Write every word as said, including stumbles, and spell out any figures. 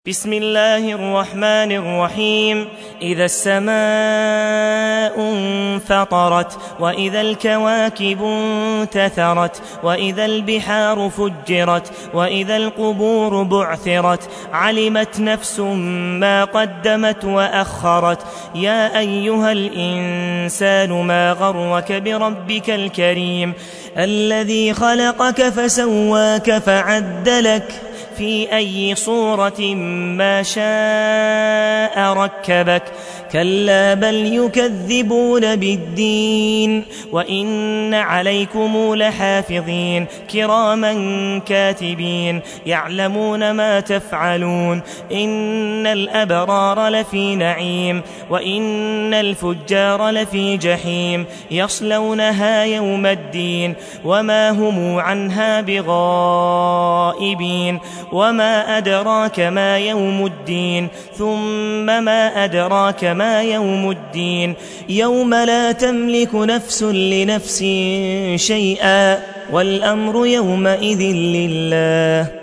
بسم الله الرحمن الرحيم. إذا السماء انفطرت وإذا الكواكب انتثرت وإذا البحار فجرت وإذا القبور بعثرت علمت نفس ما قدمت وأخرت. يا أيها الإنسان ما غرك بربك الكريم الذي خلقك فسواك فعدلك في أي صورة ما شاء ركبك. كلا بل يكذبون بالدين وإن عليكم لحافظين كراما كاتبين يعلمون ما تفعلون. إن الأبرار لفي نعيم وإن الفجار لفي جحيم يصلونها يوم الدين وما هم عنها بغائبين. وما أدراك ما يوم الدين ثم ما أدراك ما يوم الدين يوم لا تملك نفس لنفس شيئا والأمر يومئذ لله.